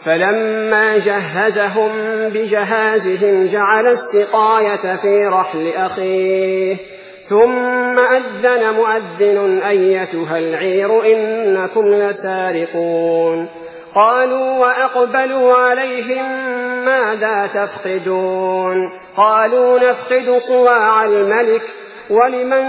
فلما جهزهم بجهازهم جعل السقاية في رحل أخيه ثم أذن مؤذن أيتها العير إنكم لسارقون قالوا وأقبلوا عليهم ماذا تفقدون قالوا نفقد صواع الملك ولمن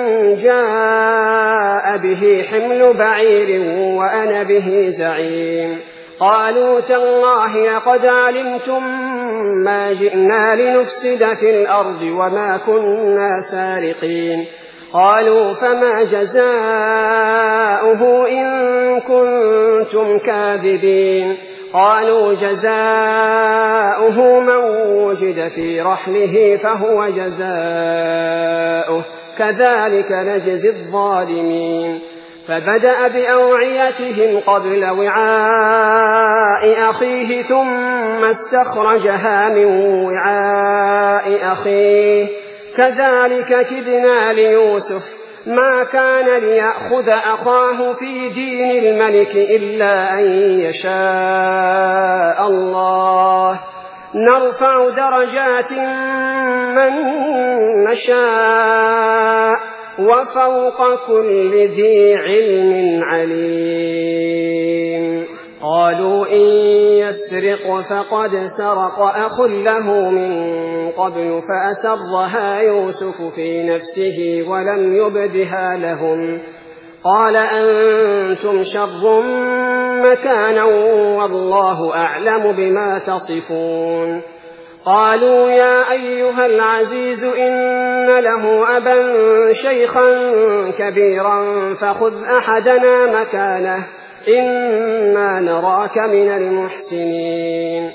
جاء به حمل بعير وأنا به زعيم قالوا تالله لقد علمتم ما جئنا لنفسد في الأرض وما كنا سارقين قالوا فما جزاؤه إن كنتم كاذبين قالوا جزاؤه من وجد في رحله فهو جزاؤه كذلك نجزي الظالمين فبدأ بأوعيتهم قبل وعاء أخيه ثم استخرجها من وعاء أخيه كذلك كدنا ليوسف ما كان ليأخذ أخاه في دين الملك إلا أن يشاء الله نرفع درجات من نشاء وفوق كل ذي علم عليم قالوا إن يسرق فقد سرق أخ له من قبل فأسرها يوسف في نفسه ولم يبدها لهم قال أنتم شر مكانا والله أعلم بما تصفون قالوا يا أيها العزيز إن له أبا شيخا كبيرا فخذ أحدنا مكانه إنا نراك من المحسنين